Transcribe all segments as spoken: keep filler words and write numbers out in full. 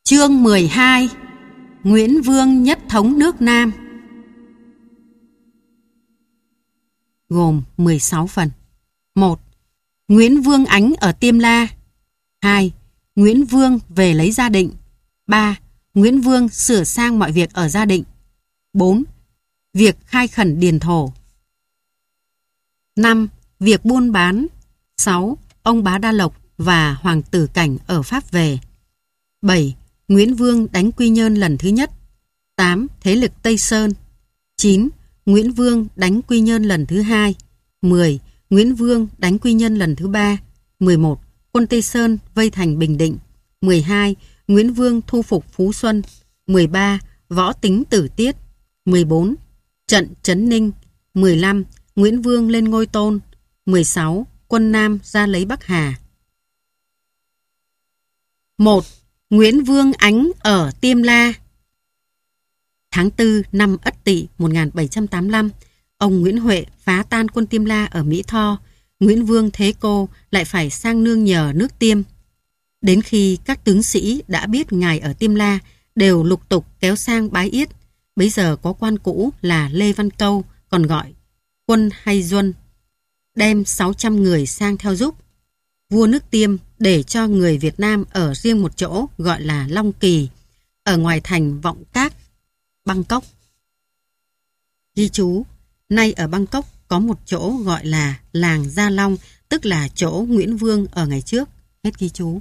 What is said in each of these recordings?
Chương mười hai. Nguyễn Vương nhất thống nước Nam. Gồm mười sáu phần. một. Nguyễn Vương Ánh ở Tiêm La. hai. Nguyễn Vương về lấy Gia Định. ba. Nguyễn Vương sửa sang mọi việc ở Gia Định. bốn. Việc khai khẩn điền thổ. năm. Việc buôn bán. sáu. Ông Bá Đa Lộc và Hoàng tử Cảnh ở Pháp về. bảy. Nguyễn Vương đánh Quy Nhơn lần thứ nhất. tám. Thế lực Tây Sơn. chín. Nguyễn Vương đánh Quy Nhơn lần thứ hai. mười. Nguyễn Vương đánh Quy Nhơn lần thứ ba. mười một. Quân Tây Sơn vây thành Bình Định. mười hai. Nguyễn Vương thu phục Phú Xuân. mười ba. Võ Tính tử tiết. mười bốn. Trận Trấn Ninh. mười lăm. Nguyễn Vương lên ngôi Tôn. mười sáu. Quân Nam ra lấy Bắc Hà. một. Nguyễn Vương Ánh ở Tiêm La. Tháng tư năm Ất Tỵ một nghìn bảy trăm tám mươi lăm, ông Nguyễn Huệ phá tan quân Tiêm La ở Mỹ Tho. Nguyễn Vương Thế Cô lại phải sang nương nhờ nước Tiêm. Đến khi các tướng sĩ đã biết ngài ở Tiêm La đều lục tục kéo sang bái yết. Bấy giờ có quan cũ là Lê Văn Câu, còn gọi Quân Hay Duân, đem sáu trăm người sang theo giúp. Vua nước Tiêm để cho người Việt Nam ở riêng một chỗ gọi là Long Kỳ, ở ngoài thành Vọng Các, Bangkok. Ghi chú, nay ở Bangkok có một chỗ gọi là làng Gia Long, tức là chỗ Nguyễn Vương ở ngày trước. Hết ghi chú.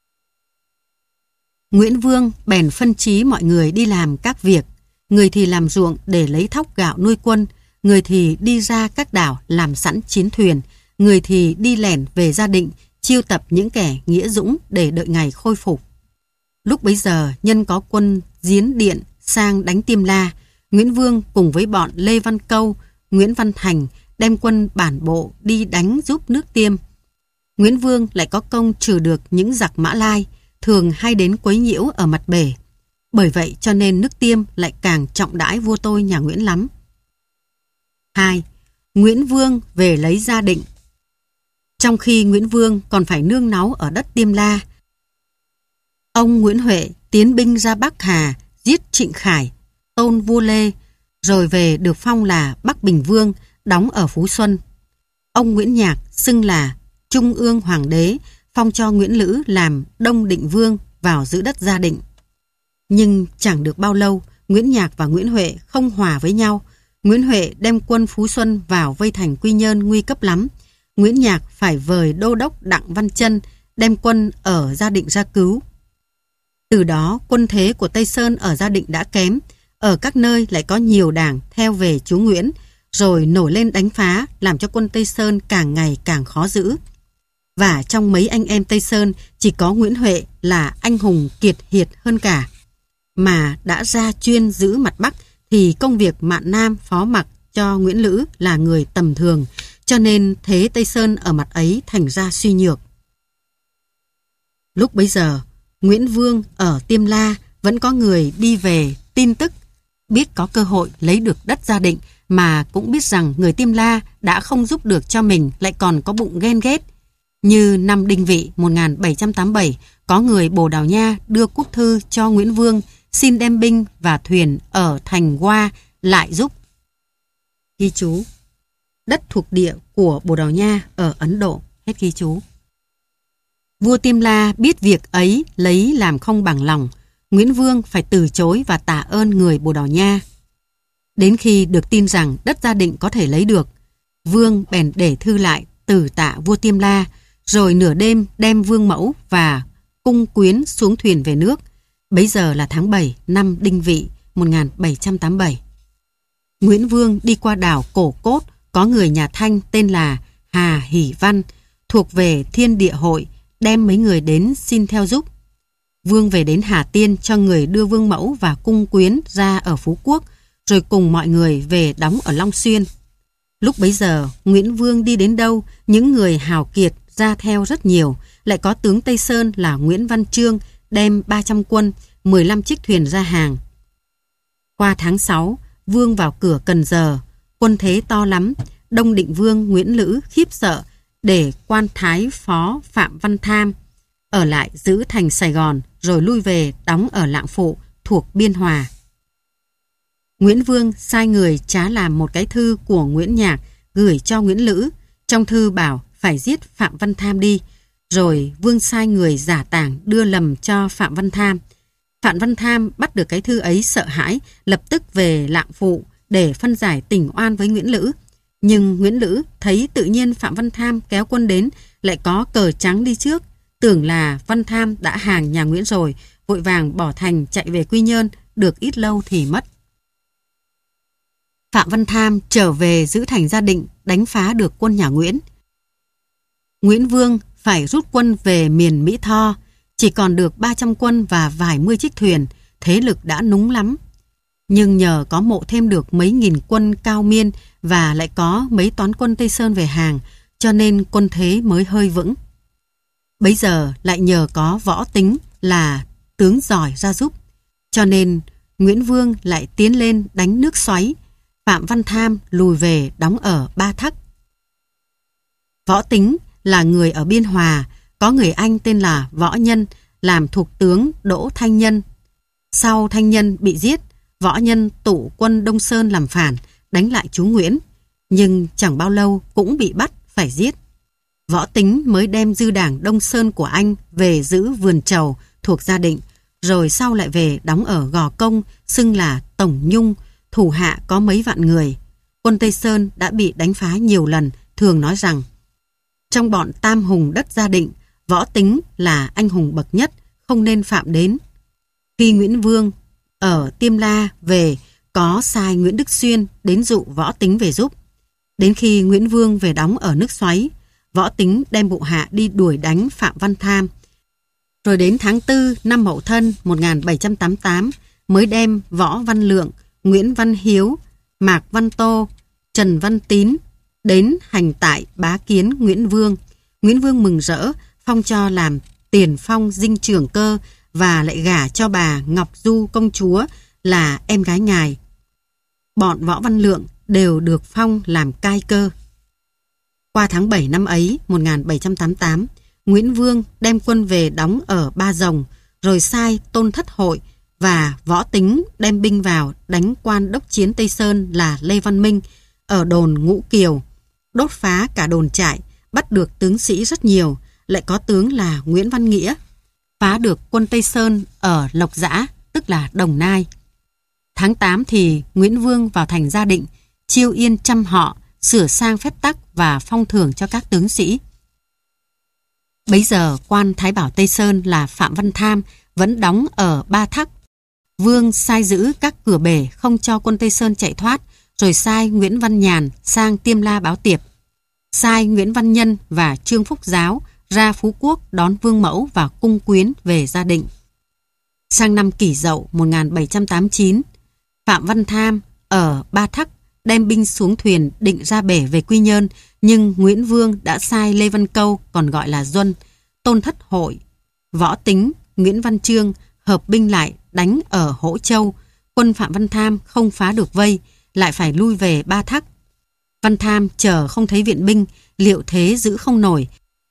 Nguyễn Vương bèn phân trí mọi người đi làm các việc. Người thì làm ruộng để lấy thóc gạo nuôi quân, người thì đi ra các đảo làm sẵn chiến thuyền, người thì đi lẻn về Gia Định chiêu tập những kẻ nghĩa dũng để đợi ngày khôi phục. Lúc bấy giờ nhân có quân Diến Điện sang đánh Tiêm La, Nguyễn Vương cùng với bọn Lê Văn Câu, Nguyễn Văn Thành đem quân bản bộ đi đánh giúp nước Tiêm. Nguyễn Vương lại có công trừ được những giặc Mã Lai thường hay đến quấy nhiễu ở mặt bể. Bởi vậy cho nên nước Tiêm lại càng trọng đãi vua tôi nhà Nguyễn lắm. hai. Nguyễn Vương về lấy Gia Định. Trong khi Nguyễn Vương còn phải nương náu ở đất Tiêm La, ông Nguyễn Huệ tiến binh ra Bắc Hà giết Trịnh Khải, tôn vua Lê, rồi về được phong là Bắc Bình Vương, đóng ở Phú Xuân. Ông Nguyễn Nhạc xưng là Trung ương Hoàng đế, phong cho Nguyễn Lữ làm Đông Định Vương vào giữ đất Gia Định. Nhưng chẳng được bao lâu, Nguyễn Nhạc và Nguyễn Huệ không hòa với nhau. Nguyễn Huệ đem quân Phú Xuân vào vây thành Quy Nhơn nguy cấp lắm. Nguyễn Nhạc phải vời đô đốc Đặng Văn Trân đem quân ở Gia Định ra cứu. Từ đó quân thế của Tây Sơn ở Gia Định đã kém, ở các nơi lại có nhiều đảng theo về chúa Nguyễn, rồi nổi lên đánh phá làm cho quân Tây Sơn càng ngày càng khó giữ. Và trong mấy anh em Tây Sơn chỉ có Nguyễn Huệ là anh hùng kiệt hiệt hơn cả. Mà đã ra chuyên giữ mặt Bắc thì công việc Mạn Nam phó mặc cho Nguyễn Lữ là người tầm thường, cho nên thế Tây Sơn ở mặt ấy thành ra suy nhược. Lúc bấy giờ, Nguyễn Vương ở Tiêm La vẫn có người đi về tin tức, biết có cơ hội lấy được đất Gia Định mà cũng biết rằng người Tiêm La đã không giúp được cho mình lại còn có bụng ghen ghét. Như năm Đinh Vị một nghìn bảy trăm tám mươi bảy, có người Bồ Đào Nha đưa quốc thư cho Nguyễn Vương xin đem binh và thuyền ở thành Hoa lại giúp. Ghi chú, đất thuộc địa của Bồ Đào Nha ở Ấn Độ. Hết ghi chú. Vua Tiêm La biết việc ấy lấy làm không bằng lòng. Nguyễn Vương phải từ chối và tạ ơn người Bồ Đào Nha. Đến khi được tin rằng đất Gia Định có thể lấy được, Vương bèn để thư lại từ tạ vua Tiêm La, rồi nửa đêm đem Vương Mẫu và cung quyến xuống thuyền về nước. Bấy giờ là tháng bảy năm Đinh Vị một nghìn bảy trăm tám mươi bảy. Nguyễn Vương đi qua đảo Cổ Cốt, có người nhà Thanh tên là Hà Hỷ Văn, thuộc về Thiên Địa Hội, đem mấy người đến xin theo giúp. Vương về đến Hà Tiên cho người đưa Vương Mẫu và cung quyến ra ở Phú Quốc, rồi cùng mọi người về đóng ở Long Xuyên. Lúc bấy giờ, Nguyễn Vương đi đến đâu, những người hào kiệt ra theo rất nhiều, lại có tướng Tây Sơn là Nguyễn Văn Chương đem ba trăm quân, mười lăm chiếc thuyền ra hàng. Qua tháng sáu, Vương vào cửa Cần Giờ, quân thế to lắm. Đông Định Vương Nguyễn Lữ khiếp sợ, để quan thái phó Phạm Văn Tham ở lại giữ thành Sài Gòn rồi lui về đóng ở Lạng Phụ thuộc Biên Hòa. Nguyễn Vương sai người trá làm một cái thư của Nguyễn Nhạc gửi cho Nguyễn Lữ. Trong thư bảo phải giết Phạm Văn Tham đi, rồi Vương sai người giả tảng đưa lầm cho Phạm Văn Tham. Phạm Văn Tham bắt được cái thư ấy sợ hãi, lập tức về Lạng Phụ để phân giải tình oan với Nguyễn Lữ. Nhưng Nguyễn Lữ thấy tự nhiên Phạm Văn Tham kéo quân đến, lại có cờ trắng đi trước, tưởng là Văn Tham đã hàng nhà Nguyễn rồi, vội vàng bỏ thành chạy về Quy Nhơn, được ít lâu thì mất. Phạm Văn Tham trở về giữ thành Gia Định, đánh phá được quân nhà Nguyễn. Nguyễn Vương phải rút quân về miền Mỹ Tho, chỉ còn được ba trăm quân và vài mươi chiếc thuyền, thế lực đã núng lắm. Nhưng nhờ có mộ thêm được mấy nghìn quân Cao Miên và lại có mấy toán quân Tây Sơn về hàng, cho nên quân thế mới hơi vững. Bấy giờ lại nhờ có Võ Tính là tướng giỏi ra giúp, cho nên Nguyễn Vương lại tiến lên đánh nước Xoáy. Phạm Văn Tham lùi về đóng ở Ba Thắc. Võ Tính là người ở Biên Hòa, có người anh tên là Võ Nhân làm thuộc tướng Đỗ Thanh Nhân. Sau Thanh Nhân bị giết, Võ Nhân tụ quân Đông Sơn làm phản, đánh lại chú Nguyễn, nhưng chẳng bao lâu cũng bị bắt phải giết. Võ Tính mới đem dư đảng Đông Sơn của anh về giữ Vườn Trầu thuộc Gia Định, rồi sau lại về đóng ở Gò Công, xưng là Tổng Nhung, thủ hạ có mấy vạn người. Quân Tây Sơn đã bị đánh phá nhiều lần, thường nói rằng trong bọn tam hùng đất Gia Định, Võ Tính là anh hùng bậc nhất, không nên phạm đến. Khi Nguyễn Vương ở Tiêm La về, có sai Nguyễn Đức Xuyên đến dụ Võ Tính về giúp. Đến khi Nguyễn Vương về đóng ở nước Xoáy, Võ Tính đem bộ hạ đi đuổi đánh Phạm Văn Tham. Rồi đến tháng tư năm Mậu Thân một nghìn bảy trăm tám mươi tám mới đem Võ Văn Lượng, Nguyễn Văn Hiếu, Mạc Văn Tô, Trần Văn Tín đến hành tại bá kiến Nguyễn Vương. Nguyễn Vương mừng rỡ, phong cho làm tiền phong dinh trưởng cơ và lại gả cho bà Ngọc Du công chúa là em gái ngài. Bọn Võ Văn Lượng đều được phong làm cai cơ. Qua tháng bảy năm ấy, một nghìn bảy trăm tám mươi tám, Nguyễn Vương đem quân về đóng ở Ba Rồng, rồi sai Tôn Thất Hội và Võ Tính đem binh vào đánh quan đốc chiến Tây Sơn là Lê Văn Minh ở đồn Ngũ Kiều, đốt phá cả đồn trại, bắt được tướng sĩ rất nhiều, lại có tướng là Nguyễn Văn Nghĩa, phá được quân Tây Sơn ở Lộc Giã, tức là Đồng Nai. Tháng tám thì Nguyễn Vương vào thành Gia Định, chiêu yên trăm họ, sửa sang phép tắc và phong thưởng cho các tướng sĩ. Bấy giờ quan Thái Bảo Tây Sơn là Phạm Văn Tham vẫn đóng ở Ba Thắc. Vương sai giữ các cửa bể không cho quân Tây Sơn chạy thoát, rồi sai Nguyễn Văn Nhàn sang Tiêm La báo tiệp. Sai Nguyễn Văn Nhân và Trương Phúc Giáo ra Phú Quốc đón Vương Mẫu và cung quyến về Gia Định. Sang năm Kỷ Dậu một nghìn bảy trăm tám mươi chín, Phạm Văn Tham ở Ba Thắc đem binh xuống thuyền định ra bể về Quy Nhơn, nhưng Nguyễn Vương đã sai Lê Văn Câu, còn gọi là Duân, Tôn Thất Hội, Võ Tính, Nguyễn Văn Trương hợp binh lại đánh ở Hỗ Châu. Quân Phạm Văn Tham không phá được vây, lại phải lui về Ba Thắc. Văn Tham chờ không thấy viện binh, liệu thế giữ không nổi,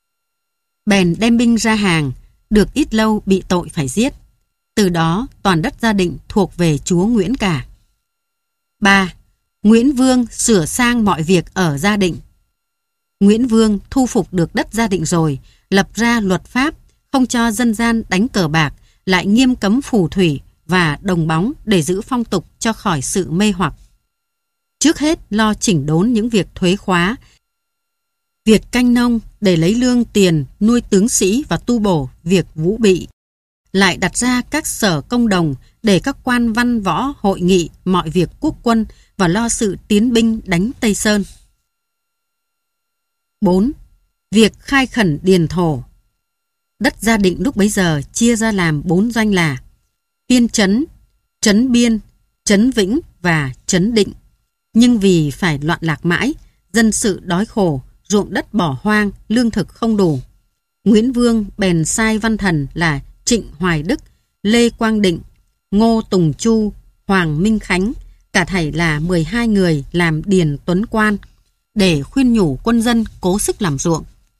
bèn đem binh ra hàng, được ít lâu bị tội phải giết. Từ đó toàn đất Gia Định thuộc về chúa Nguyễn cả. ba. Nguyễn Vương sửa sang mọi việc ở Gia Định. Nguyễn Vương thu phục được đất Gia Định rồi, lập ra luật pháp, không cho dân gian đánh cờ bạc, lại nghiêm cấm phù thủy và đồng bóng để giữ phong tục cho khỏi sự mê hoặc. Trước hết lo chỉnh đốn những việc thuế khóa, việc canh nông để lấy lương tiền nuôi tướng sĩ và tu bổ việc vũ bị. Lại đặt ra các sở công đồng để các quan văn võ hội nghị mọi việc quốc quân và lo sự tiến binh đánh Tây Sơn. bốn. Việc khai khẩn điền thổ. Đất Gia Định lúc bấy giờ chia ra làm bốn doanh là Biên Trấn, Trấn Biên, Trấn Vĩnh và Trấn Định. Nhưng vì phải loạn lạc mãi, dân sự đói khổ, ruộng đất bỏ hoang, lương thực không đủ, Nguyễn Vương bèn sai văn thần là Trịnh Hoài Đức, Lê Quang Định, Ngô Tùng Chu, Hoàng Minh Khánh, cả thảy là mười hai người làm điền tuấn quan, để khuyên nhủ quân dân cố sức làm ruộng.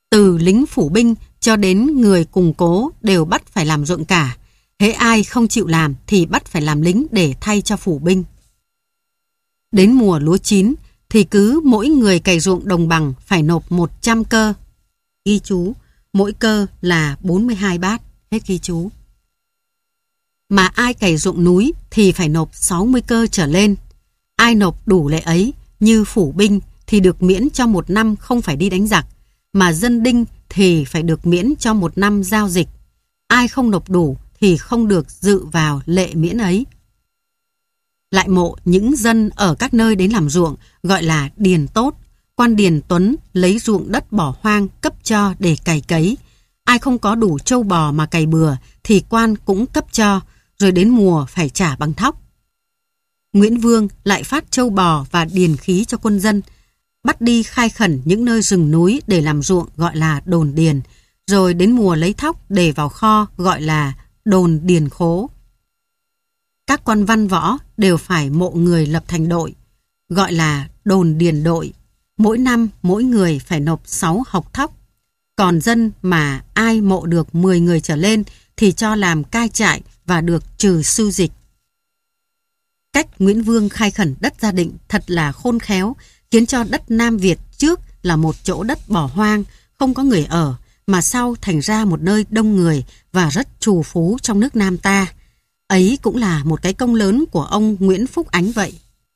Từ lính phủ binh cho đến người cùng cố đều bắt phải làm ruộng cả. Hễ ai không chịu làm thì bắt phải làm lính để thay cho phủ binh. Đến mùa lúa chín thì cứ mỗi người cày ruộng đồng bằng phải nộp một trăm cơ. Ghi chú, mỗi cơ là bốn mươi hai bát. Hết ghi chú. Mà ai cày ruộng núi thì phải nộp sáu mươi cơ trở lên. Ai nộp đủ lệ ấy như phủ binh thì được miễn cho một năm không phải đi đánh giặc, mà dân đinh thì phải được miễn cho một năm giao dịch. Ai không nộp đủ thì không được dự vào lệ miễn ấy. Lại mộ những dân ở các nơi đến làm ruộng gọi là điền tốt. Quan điền tuấn lấy ruộng đất bỏ hoang cấp cho để cày cấy. Ai không có đủ trâu bò mà cày bừa thì quan cũng cấp cho, rồi đến mùa phải trả bằng thóc. Nguyễn Vương lại phát trâu bò và điền khí cho quân dân, bắt đi khai khẩn những nơi rừng núi để làm ruộng gọi là đồn điền, rồi đến mùa lấy thóc để vào kho gọi là đồn điền khố. Các quan văn võ đều phải mộ người lập thành đội, gọi là đồn điền đội. Mỗi năm mỗi người phải nộp sáu hộc thóc. Còn dân mà ai mộ được mười người trở lên thì cho làm cai trại và được trừ sưu dịch. Cách Nguyễn Vương khai khẩn đất Gia Định thật là khôn khéo, khiến cho đất Nam Việt trước là một chỗ đất bỏ hoang, không có người ở, mà sau thành ra một nơi đông người và rất trù phú trong nước Nam ta. Ấy cũng là một cái công lớn của ông Nguyễn Phúc Ánh vậy.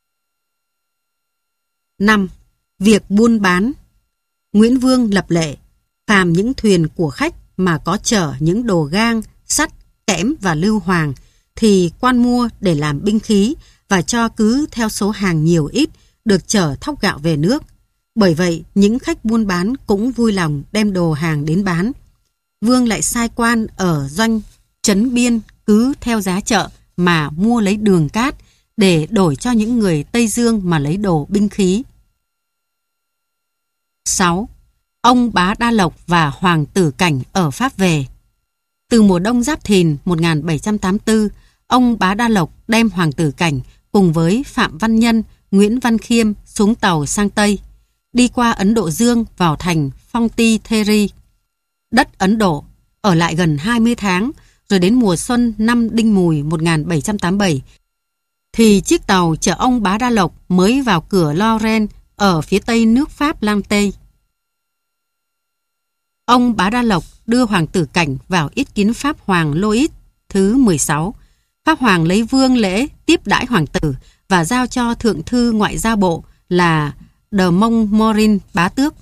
năm. Việc buôn bán. Nguyễn Vương lập lệ, phàm những thuyền của khách mà có chở những đồ gang, sắt, kẽm và lưu hoàng thì quan mua để làm binh khí và cho cứ theo số hàng nhiều ít được chở thóc gạo về nước. Bởi vậy những khách buôn bán cũng vui lòng đem đồ hàng đến bán. Vương lại sai quan ở doanh trấn biên cứ theo giá chợ mà mua lấy đường cát để đổi cho những người Tây Dương mà lấy đồ binh khí. sáu. Ông Bá Đa Lộc và Hoàng Tử Cảnh ở Pháp về. Từ mùa đông Giáp Thìn một nghìn bảy trăm tám mươi tư, ông Bá Đa Lộc đem Hoàng Tử Cảnh cùng với Phạm Văn Nhân, Nguyễn Văn Khiêm xuống tàu sang Tây, đi qua Ấn Độ Dương vào thành Phong Ti Theri, đất Ấn Độ, ở lại gần hai mươi tháng, rồi đến mùa xuân năm Đinh Mùi một nghìn bảy trăm tám mươi bảy, thì chiếc tàu chở ông Bá Đa Lộc mới vào cửa Lorraine ở phía tây nước Pháp Lang Tây. Ông Bá Đa Lộc đưa Hoàng Tử Cảnh vào yết kiến Pháp Hoàng Louis thứ mười sáu. Pháp Hoàng lấy vương lễ tiếp đãi hoàng tử và giao cho thượng thư ngoại giao bộ là De Montmorin bá tước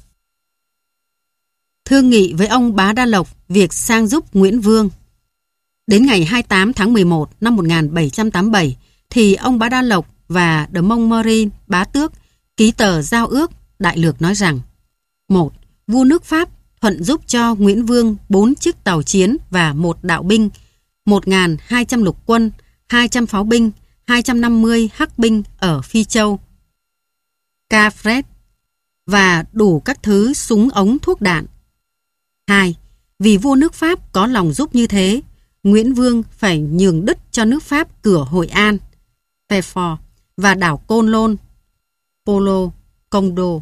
thương nghị với ông Bá Đa Lộc việc sang giúp Nguyễn Vương. Đến ngày hai mươi tám tháng mười một năm một nghìn bảy trăm tám mươi bảy thì ông Bá Đa Lộc và De Montmorin bá tước ký tờ giao ước. Đại lược nói rằng: một. Vua nước Pháp thuận giúp cho Nguyễn Vương bốn chiếc tàu chiến và một đạo binh, một nghìn hai trăm lục quân, hai trăm pháo binh, hai trăm năm mươi hắc binh ở Phi Châu, Cafret và đủ các thứ súng ống thuốc đạn. hai. Vì vua nước Pháp có lòng giúp như thế, Nguyễn Vương phải nhường đất cho nước Pháp cửa Hội An, Pefort và đảo Côn Lôn, Polo, Công-đô.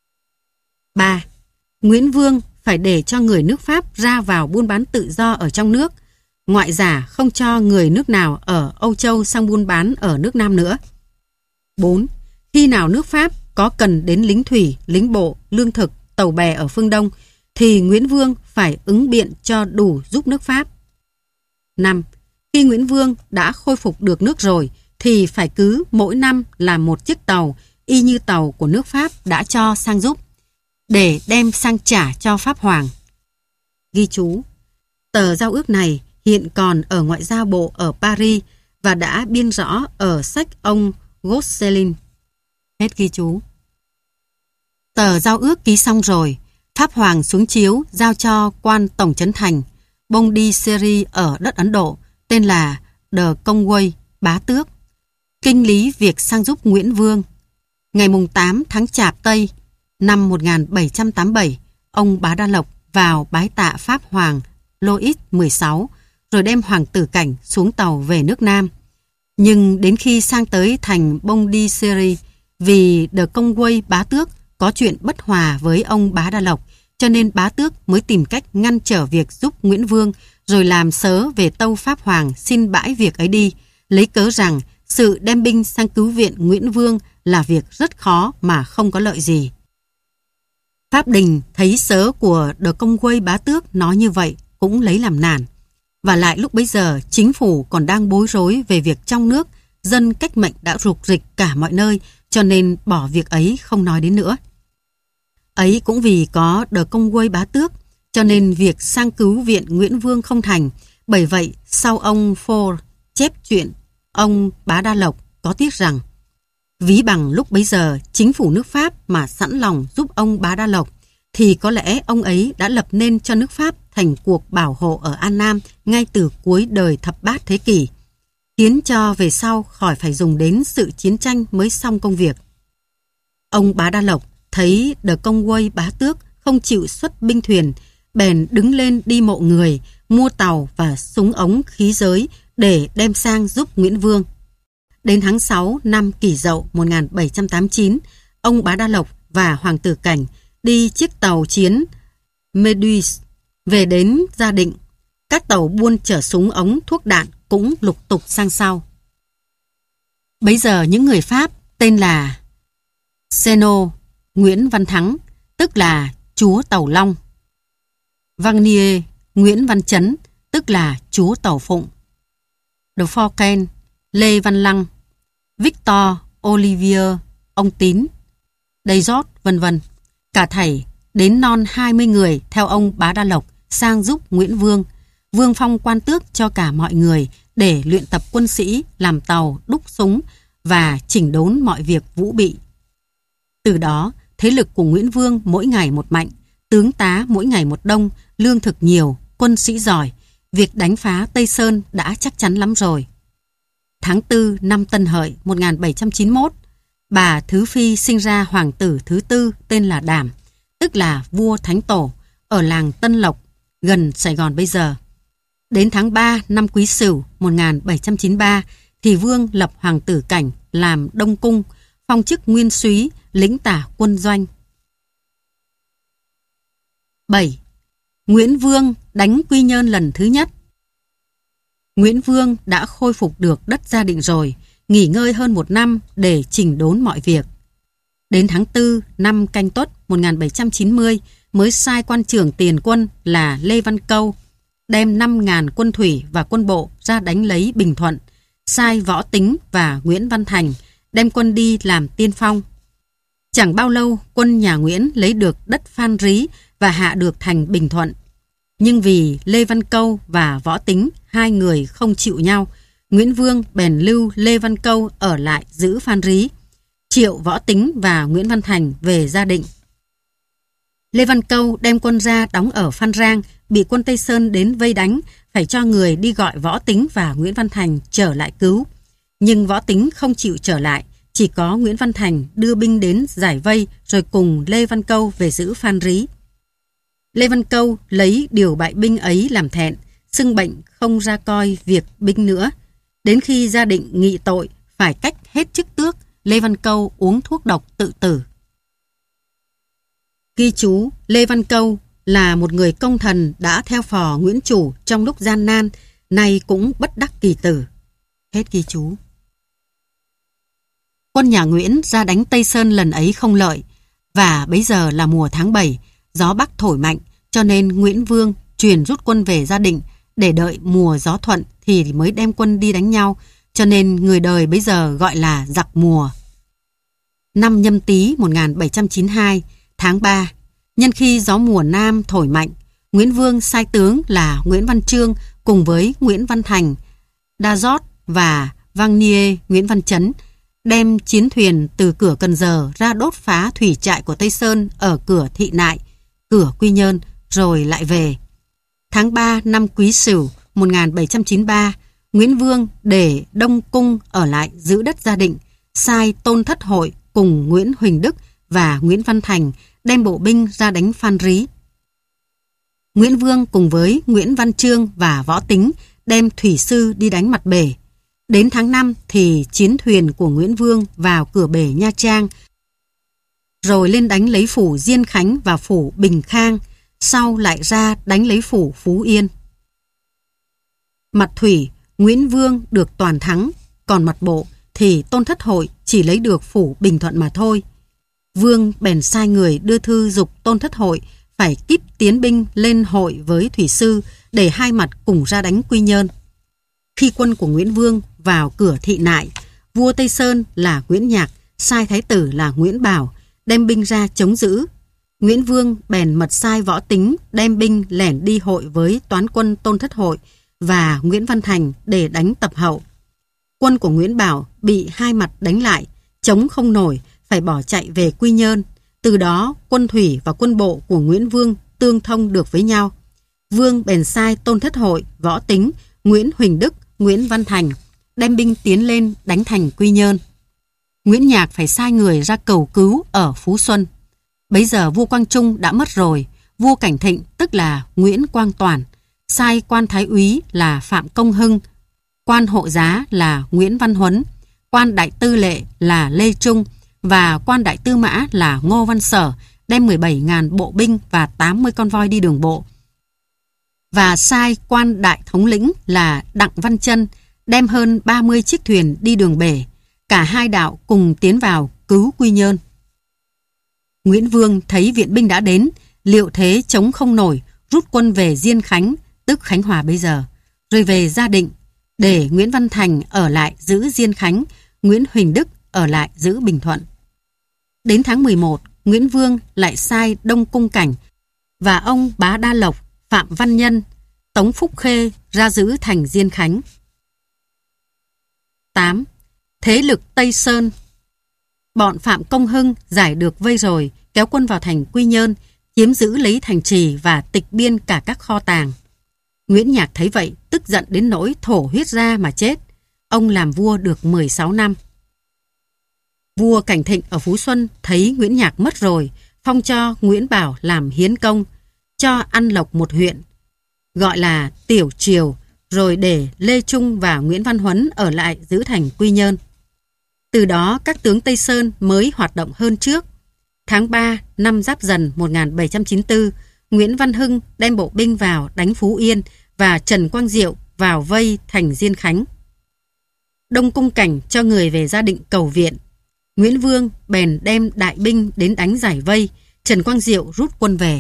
ba. Nguyễn Vương phải để cho người nước Pháp ra vào buôn bán tự do ở trong nước, ngoại giả không cho người nước nào ở Âu Châu sang buôn bán ở nước Nam nữa. bốn. Khi nào nước Pháp có cần đến lính thủy, lính bộ, lương thực, tàu bè ở phương Đông, thì Nguyễn Vương phải ứng biện cho đủ giúp nước Pháp. năm. Khi Nguyễn Vương đã khôi phục được nước rồi, thì phải cứ mỗi năm làm một chiếc tàu, y như tàu của nước Pháp đã cho sang giúp, để đem sang trả cho Pháp Hoàng. Ghi chú: tờ giao ước này hiện còn ở ngoại giao bộ ở Paris và đã biên rõ ở sách ông Gosselin. Hết ghi chú. Tờ giao ước ký xong rồi, Pháp Hoàng xuống chiếu giao cho quan tổng trấn thành Pondichéry ở đất Ấn Độ tên là De Conway bá tước kinh lý việc sang giúp Nguyễn Vương. Ngày mùng tám tháng Chạp Tây năm một nghìn bảy trăm tám mươi bảy, ông Bá Đa Lộc vào bái tạ Pháp Hoàng Louis mười sáu, rồi đem Hoàng Tử Cảnh xuống tàu về nước Nam. Nhưng đến khi sang tới thành Pondichéry, vì De Conway bá tước có chuyện bất hòa với ông Bá Đa Lộc, cho nên bá tước mới tìm cách ngăn trở việc giúp Nguyễn Vương, rồi làm sớ về tâu Pháp Hoàng xin bãi việc ấy đi, lấy cớ rằng sự đem binh sang cứu viện Nguyễn Vương là việc rất khó mà không có lợi gì. Pháp Đình thấy sớ của Đờ Công Quây bá tước nói như vậy cũng lấy làm nản. Và lại lúc bấy giờ chính phủ còn đang bối rối về việc trong nước, dân cách mệnh đã rục rịch cả mọi nơi, cho nên bỏ việc ấy không nói đến nữa. Ấy cũng vì có Đờ Công Quây bá tước, cho nên việc sang cứu viện Nguyễn Vương không thành. Bởi vậy sau ông Ford chép chuyện ông Bá Đa Lộc có tiếc rằng ví bằng lúc bấy giờ chính phủ nước Pháp mà sẵn lòng giúp ông Bá Đa Lộc, thì có lẽ ông ấy đã lập nên cho nước Pháp thành cuộc bảo hộ ở An Nam ngay từ cuối đời thập bát thế kỷ, khiến cho về sau khỏi phải dùng đến sự chiến tranh mới xong công việc. Ông Bá Đa Lộc thấy Đờ Công Quây bá tước không chịu xuất binh thuyền, bèn đứng lên đi mộ người, mua tàu và súng ống khí giới để đem sang giúp Nguyễn Vương. Đến tháng sáu năm Kỷ Dậu một nghìn bảy trăm tám mươi chín, ông Bá Đa Lộc và Hoàng tử Cảnh đi chiếc tàu chiến Méduse về đến Gia Định. Các tàu buôn chở súng ống thuốc đạn cũng lục tục sang sau. Bấy giờ những người Pháp tên là Seno Nguyễn Văn Thắng, tức là chúa Tàu Long, Vanier Nguyễn Văn Chấn, tức là chúa Tàu Phụng, De Forken Lê Văn Lăng, Victor Olivier ông Tín, Desjot vân vân, cả thảy đến non hai mươi người theo ông Bá Đa Lộc sang giúp Nguyễn Vương. Vương phong quan tước cho cả mọi người để luyện tập quân sĩ, làm tàu, đúc súng và chỉnh đốn mọi việc vũ bị. Từ đó, thế lực của Nguyễn Vương mỗi ngày một mạnh, tướng tá mỗi ngày một đông, lương thực nhiều, quân sĩ giỏi. Việc đánh phá Tây Sơn đã chắc chắn lắm rồi. Tháng tư năm Tân Hợi một nghìn bảy trăm chín mươi mốt, bà Thứ Phi sinh ra hoàng tử thứ tư tên là Đảm, tức là vua Thánh Tổ, ở làng Tân Lộc, gần Sài Gòn bây giờ. Đến tháng ba năm Quý Sửu một nghìn bảy trăm chín mươi ba thì Vương lập hoàng tử Cảnh làm Đông Cung, phong chức nguyên súy, lĩnh tả quân doanh. bảy. Nguyễn Vương đánh Quy Nhơn lần thứ nhất. Nguyễn Vương đã khôi phục được đất Gia Định rồi, nghỉ ngơi hơn một năm để chỉnh đốn mọi việc. Đến tháng tư năm Canh Tuất một nghìn bảy trăm chín mươi mới sai quan trưởng tiền quân là Lê Văn Câu đem năm nghìn quân thủy và quân bộ ra đánh lấy Bình Thuận, sai Võ Tính và Nguyễn Văn Thành đem quân đi làm tiên phong. Chẳng bao lâu quân nhà Nguyễn lấy được đất Phan Rí và hạ được thành Bình Thuận. Nhưng vì Lê Văn Câu và Võ Tính hai người không chịu nhau, Nguyễn Vương bèn lưu Lê Văn Câu ở lại giữ Phan Rí, triệu Võ Tính và Nguyễn Văn Thành về Gia Định. Lê Văn Câu đem quân ra đóng ở Phan Rang, bị quân Tây Sơn đến vây đánh, phải cho người đi gọi Võ Tính và Nguyễn Văn Thành trở lại cứu. Nhưng Võ Tính không chịu trở lại, chỉ có Nguyễn Văn Thành đưa binh đến giải vây rồi cùng Lê Văn Câu về giữ Phan Rí. Lê Văn Câu lấy điều bại binh ấy làm thẹn, xưng bệnh không ra coi việc binh nữa. Đến khi Gia Định nghị tội phải cách hết chức tước, Lê Văn Câu uống thuốc độc tự tử. Ghi chú, Lê Văn Câu là một người công thần đã theo phò Nguyễn Chủ trong lúc gian nan, nay cũng bất đắc kỳ tử. Hết ghi chú. Quân nhà Nguyễn ra đánh Tây Sơn lần ấy không lợi, và bấy giờ là mùa tháng bảy, gió Bắc thổi mạnh, cho nên Nguyễn Vương truyền rút quân về Gia Định để đợi mùa gió thuận thì mới đem quân đi đánh nhau, cho nên người đời bấy giờ gọi là giặc mùa. Năm Nhâm Tý một nghìn bảy trăm chín mươi hai, tháng ba, nhân khi gió mùa Nam thổi mạnh, Nguyễn Vương sai tướng là Nguyễn Văn Chương cùng với Nguyễn Văn Thành, Desjot và Vanier Nguyễn Văn Chấn đem chiến thuyền từ cửa Cần Giờ ra đốt phá thủy trại của Tây Sơn ở cửa Thị Nại, cửa Quy Nhơn, rồi lại về. Tháng ba năm Quý Sửu một nghìn bảy trăm chín mươi ba, Nguyễn Vương để Đông Cung ở lại giữ đất Gia Định, sai Tôn Thất Hội cùng Nguyễn Huỳnh Đức và Nguyễn Văn Thành đem bộ binh ra đánh Phan Rí. Nguyễn Vương cùng với Nguyễn Văn Chương và Võ Tính đem thủy sư đi đánh Mặt Bể. Đến tháng năm thì chiến thuyền của Nguyễn Vương vào cửa bể Nha Trang, rồi lên đánh lấy phủ Diên Khánh và phủ Bình Khang. sau lại ra đánh lấy phủ Phú Yên. Mặt thủy, Nguyễn Vương được toàn thắng, còn mặt bộ thì Tôn Thất Hội chỉ lấy được phủ Bình Thuận mà thôi. Vương bèn sai người đưa thư giục Tôn Thất Hội phải kíp tiến binh lên hội với thủy sư để hai mặt cùng ra đánh Quy Nhơn. Khi quân của Nguyễn Vương vào cửa thị nại, vua Tây Sơn là Nguyễn Nhạc sai thái tử là Nguyễn Bảo đem binh ra chống giữ. Nguyễn Vương bèn mật sai Võ Tính đem binh lẻn đi hội với toán quân Tôn Thất Hội và Nguyễn Văn Thành để đánh tập hậu. Quân của Nguyễn Bảo bị hai mặt đánh lại, chống không nổi, phải bỏ chạy về Quy Nhơn. Từ đó quân thủy và quân bộ của Nguyễn Vương tương thông được với nhau. Vương bèn sai Tôn Thất Hội, Võ Tính, Nguyễn Huỳnh Đức, Nguyễn Văn Thành đem binh tiến lên đánh thành Quy Nhơn. Nguyễn Nhạc phải sai người ra cầu cứu ở Phú Xuân. Bấy giờ vua Quang Trung đã mất rồi, vua Cảnh Thịnh tức là Nguyễn Quang Toản sai quan thái úy là Phạm Công Hưng, quan hộ giá là Nguyễn Văn Huấn, quan đại tư lệ là Lê Trung và quan đại tư mã là Ngô Văn Sở đem mười bảy nghìn bộ binh và tám mươi con voi đi đường bộ. Và sai quan đại thống lĩnh là Đặng Văn Trân đem hơn ba mươi chiếc thuyền đi đường bể. Cả hai đạo cùng tiến vào cứu Quy Nhơn. Nguyễn Vương thấy viện binh đã đến, liệu thế chống không nổi, rút quân về Diên Khánh, tức Khánh Hòa bây giờ, rồi về Gia Định, để Nguyễn Văn Thành ở lại giữ Diên Khánh, Nguyễn Huỳnh Đức ở lại giữ Bình Thuận. Đến tháng mười một, Nguyễn Vương lại sai Đông Cung Cảnh và ông Bá Đa Lộc, Phạm Văn Nhân, Tống Phúc Khê ra giữ thành Diên Khánh. tám. Thế lực Tây Sơn. Bọn Phạm Công Hưng giải được vây rồi, kéo quân vào thành Quy Nhơn, chiếm giữ lấy thành trì và tịch biên cả các kho tàng. Nguyễn Nhạc thấy vậy, tức giận đến nỗi thổ huyết ra mà chết. Ông làm vua được mười sáu năm. Vua Cảnh Thịnh ở Phú Xuân thấy Nguyễn Nhạc mất rồi, phong cho Nguyễn Bảo làm hiến công, cho Ăn Lộc một huyện, gọi là Tiểu Triều, rồi để Lê Trung và Nguyễn Văn Huấn ở lại giữ thành Quy Nhơn. Từ đó các tướng Tây Sơn mới hoạt động hơn trước. Tháng ba năm Giáp Dần một nghìn bảy trăm chín mươi tư, Nguyễn Văn Hưng đem bộ binh vào đánh Phú Yên và Trần Quang Diệu vào vây thành Diên Khánh. Đông Cung Cảnh cho người về Gia Định cầu viện. Nguyễn Vương bèn đem đại binh đến đánh giải vây, Trần Quang Diệu rút quân về.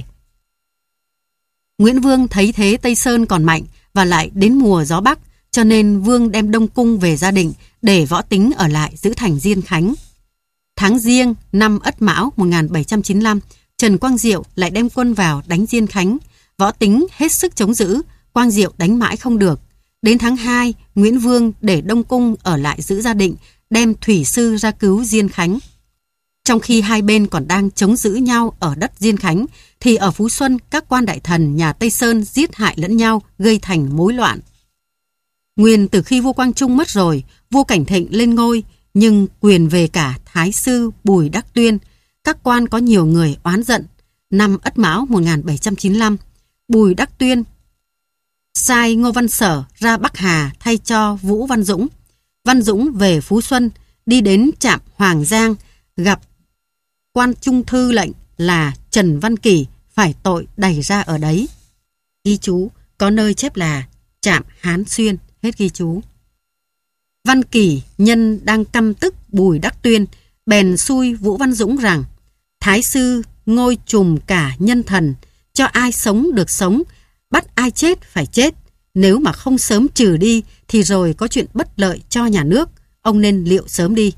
Nguyễn Vương thấy thế Tây Sơn còn mạnh và lại đến mùa gió Bắc, cho nên Vương đem Đông Cung về Gia Định để Võ Tính ở lại giữ thành Diên Khánh. Tháng Giêng năm Ất Mão một nghìn bảy trăm chín mươi lăm, Trần Quang Diệu lại đem quân vào đánh Diên Khánh. Võ Tính hết sức chống giữ, Quang Diệu đánh mãi không được. Đến tháng hai, Nguyễn Vương để Đông Cung ở lại giữ Gia Định, đem thủy sư ra cứu Diên Khánh. Trong khi hai bên còn đang chống giữ nhau ở đất Diên Khánh, thì ở Phú Xuân các quan đại thần nhà Tây Sơn giết hại lẫn nhau, gây thành mối loạn. Nguyên từ khi vua Quang Trung mất rồi, vua Cảnh Thịnh lên ngôi, nhưng quyền về cả Thái sư Bùi Đắc Tuyên. Các quan có nhiều người oán giận. Năm Ất Mão một nghìn bảy trăm chín mươi lăm, Bùi Đắc Tuyên sai Ngô Văn Sở ra Bắc Hà thay cho Vũ Văn Dũng. Văn Dũng về Phú Xuân, đi đến trạm Hoàng Giang, gặp quan trung thư lệnh là Trần Văn Kỳ, phải tội đày ra ở đấy. Ghi chú, có nơi chép là trạm Hán Xuyên, hết ghi chú. Văn Kỳ nhân đang căm tức Bùi Đắc Tuyên, bèn xui Vũ Văn Dũng rằng Thái sư ngôi trùm cả nhân thần, cho ai sống được sống, bắt ai chết phải chết. Nếu mà không sớm trừ đi thì rồi có chuyện bất lợi cho nhà nước, ông nên liệu sớm đi.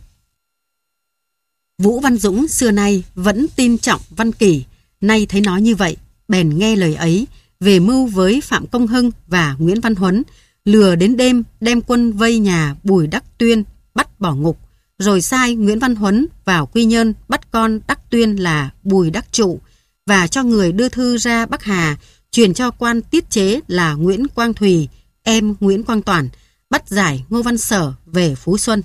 Vũ Văn Dũng xưa nay vẫn tin trọng Văn Kỳ, nay thấy nói như vậy, bèn nghe lời ấy, về mưu với Phạm Công Hưng và Nguyễn Văn Huấn, lừa đến đêm đem quân vây nhà Bùi Đắc Tuyên, bắt bỏ ngục, rồi sai Nguyễn Văn Huấn vào Quy Nhơn bắt con Đắc Tuyên là Bùi Đắc Trụ, và cho người đưa thư ra Bắc Hà, truyền cho quan tiết chế là Nguyễn Quang Thùy, em Nguyễn Quang Toản, bắt giải Ngô Văn Sở về Phú Xuân.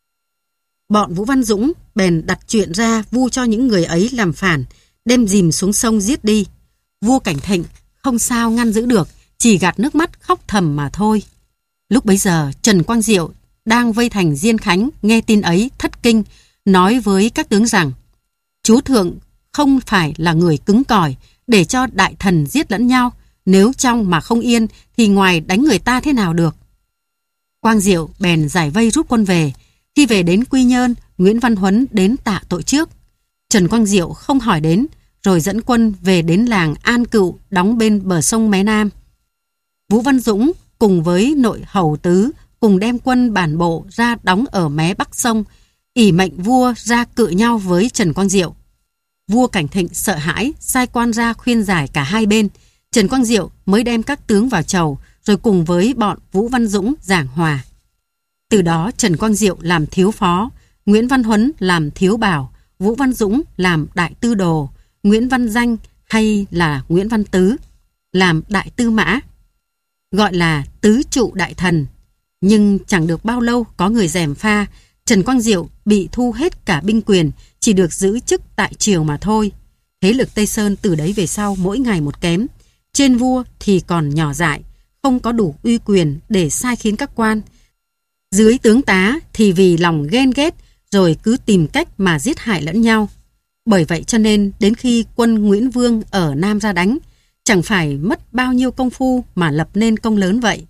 Bọn Vũ Văn Dũng bèn đặt chuyện ra vu cho những người ấy làm phản, đem dìm xuống sông giết đi. Vua Cảnh Thịnh không sao ngăn giữ được, chỉ gạt nước mắt khóc thầm mà thôi. Lúc bấy giờ Trần Quang Diệu đang vây thành Diên Khánh, nghe tin ấy thất kinh, nói với các tướng rằng: Chú thượng không phải là người cứng cỏi, để cho đại thần giết lẫn nhau. Nếu trong mà không yên thì ngoài đánh người ta thế nào được. Quang Diệu bèn giải vây rút quân về. Khi về đến Quy Nhơn, Nguyễn Văn Huấn đến tạ tội trước. Trần Quang Diệu không hỏi đến, rồi dẫn quân về đến làng An Cựu đóng bên bờ sông Mé Nam. Vũ Văn Dũng cùng với nội hầu tứ cùng đem quân bản bộ ra đóng ở mé bắc sông, ỷ mệnh vua ra cự nhau với Trần Quang Diệu. Vua Cảnh Thịnh sợ hãi, sai quan ra khuyên giải cả hai bên. Trần Quang Diệu mới đem các tướng vào chầu, rồi cùng với bọn Vũ Văn Dũng giảng hòa. Từ đó Trần Quang Diệu làm thiếu phó, Nguyễn Văn Huấn làm thiếu bảo, Vũ Văn Dũng làm đại tư đồ, Nguyễn Văn Danh hay là Nguyễn Văn Tứ làm đại tư mã, gọi là tứ trụ đại thần. Nhưng chẳng được bao lâu có người gièm pha, Trần Quang Diệu bị thu hết cả binh quyền, chỉ được giữ chức tại triều mà thôi. Thế lực Tây Sơn từ đấy về sau mỗi ngày một kém. Trên vua thì còn nhỏ dại, không có đủ uy quyền để sai khiến các quan. Dưới tướng tá thì vì lòng ghen ghét rồi cứ tìm cách mà giết hại lẫn nhau. Bởi vậy cho nên đến khi quân Nguyễn Vương ở Nam ra đánh, chẳng phải mất bao nhiêu công phu mà lập nên công lớn vậy.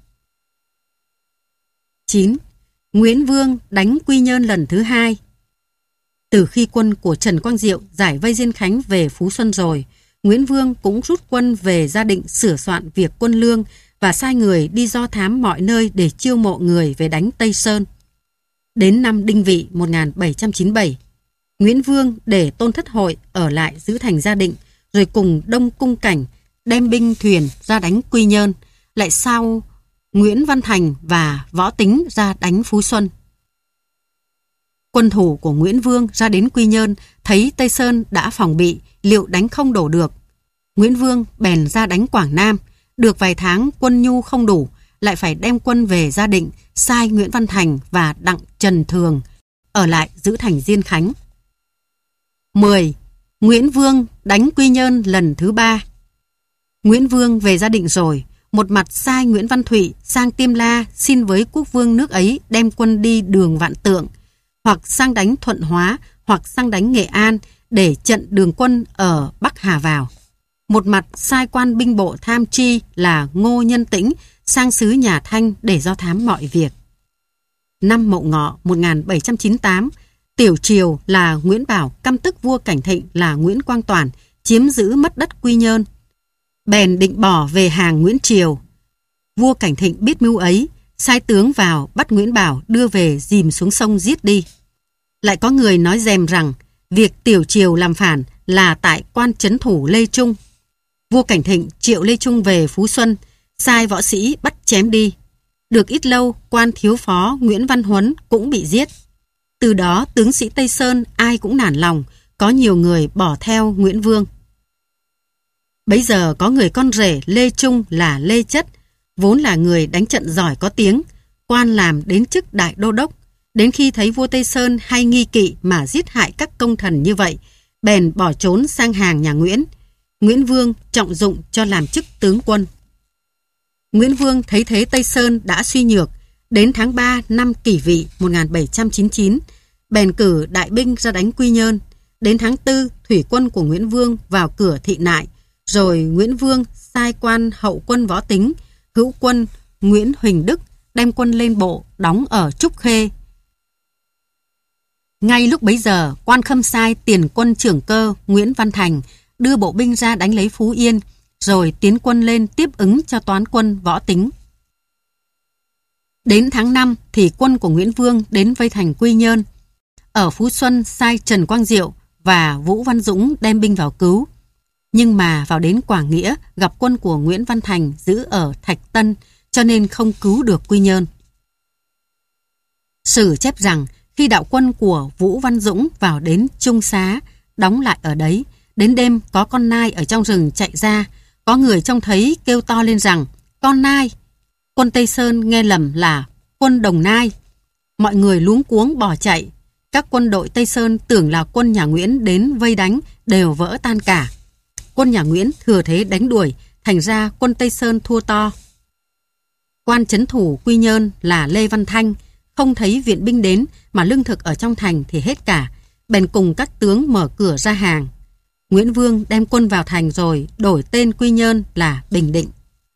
chín. Nguyễn Vương đánh Quy Nhơn lần thứ hai. Từ khi quân của Trần Quang Diệu giải vây Diên Khánh về Phú Xuân rồi, Nguyễn Vương cũng rút quân về Gia Định sửa soạn việc quân lương và sai người đi do thám mọi nơi để chiêu mộ người về đánh Tây Sơn. Đến năm Đinh Vị một nghìn bảy trăm chín mươi bảy, Nguyễn Vương để Tôn Thất Hội ở lại giữ thành Gia Định, rồi cùng Đông Cung Cảnh đem binh thuyền ra đánh Quy Nhơn, lại sau Nguyễn Văn Thành và Võ Tính ra đánh Phú Xuân. Quân thủ của Nguyễn Vương ra đến Quy Nhơn, thấy Tây Sơn đã phòng bị, liệu đánh không đổ được. Nguyễn Vương bèn ra đánh Quảng Nam, được vài tháng quân nhu không đủ, lại phải đem quân về Gia Định, sai Nguyễn Văn Thành và Đặng Trần Thường ở lại giữ thành Diên Khánh. mười. Nguyễn Vương đánh Quy Nhơn lần thứ ba. Nguyễn Vương về Gia Định rồi, một mặt sai Nguyễn Văn Thụy sang Tiêm La xin với quốc vương nước ấy đem quân đi Đường Vạn Tượng, hoặc sang đánh Thuận Hóa, hoặc sang đánh Nghệ An để trận đường quân ở Bắc Hà vào. Một mặt sai quan binh bộ tham tri là Ngô Nhân Tĩnh sang xứ Nhà Thanh để do thám mọi việc. Năm Mậu Ngọ một nghìn bảy trăm chín mươi tám, Tiểu triều là Nguyễn Bảo căm tức vua Cảnh Thịnh là Nguyễn Quang Toản chiếm giữ mất đất Quy Nhơn, bèn định bỏ về hàng Nguyễn Triều. Vua Cảnh Thịnh biết mưu ấy, sai tướng vào bắt Nguyễn Bảo đưa về dìm xuống sông giết đi. Lại có người nói rèm rằng việc Tiểu triều làm phản là tại quan trấn thủ Lê Trung. Vua Cảnh Thịnh triệu Lê Trung về Phú Xuân, sai võ sĩ bắt chém đi. Được ít lâu, quan thiếu phó Nguyễn Văn Huấn cũng bị giết. Từ đó tướng sĩ Tây Sơn ai cũng nản lòng, có nhiều người bỏ theo Nguyễn Vương. Bấy giờ có người con rể Lê Trung là Lê Chất, vốn là người đánh trận giỏi có tiếng, quan làm đến chức đại đô đốc. Đến khi thấy vua Tây Sơn hay nghi kỵ mà giết hại các công thần như vậy, bèn bỏ trốn sang hàng nhà Nguyễn. Nguyễn Vương trọng dụng cho làm chức tướng quân. Nguyễn Vương thấy thế Tây Sơn đã suy nhược, đến tháng ba năm Kỷ Vị một nghìn bảy trăm chín mươi chín, bèn cử đại binh ra đánh Quy Nhơn. Đến tháng tư, thủy quân của Nguyễn Vương vào cửa Thị Nại, rồi Nguyễn Vương sai quan hậu quân Võ Tính, hữu quân Nguyễn Huỳnh Đức đem quân lên bộ đóng ở Trúc Khê. Ngay lúc bấy giờ, quan khâm sai tiền quân trưởng cơ Nguyễn Văn Thành đưa bộ binh ra đánh lấy Phú Yên, rồi tiến quân lên tiếp ứng cho toán quân Võ Tính. Đến tháng năm thì quân của Nguyễn Vương đến vây thành Quy Nhơn. Ở Phú Xuân sai Trần Quang Diệu và Vũ Văn Dũng đem binh vào cứu. Nhưng mà vào đến Quảng Nghĩa gặp quân của Nguyễn Văn Thành giữ ở Thạch Tân, cho nên không cứu được Quy Nhơn. Sử chép rằng khi đạo quân của Vũ Văn Dũng vào đến Trung Xá, đóng lại ở đấy, đến đêm có con nai ở trong rừng chạy ra, có người trông thấy kêu to lên rằng con nai. Quân Tây Sơn nghe lầm là quân Đồng Nai. Mọi người luống cuống bỏ chạy. Các quân đội Tây Sơn tưởng là quân nhà Nguyễn đến vây đánh, đều vỡ tan cả. Quân nhà Nguyễn thừa thế đánh đuổi, thành ra quân Tây Sơn thua to. Quan trấn thủ Quy Nhơn là Lê Văn Thanh, không thấy viện binh đến mà lương thực ở trong thành thì hết cả, bèn cùng các tướng mở cửa ra hàng. Nguyễn Vương đem quân vào thành rồi đổi tên Quy Nhơn là Bình Định.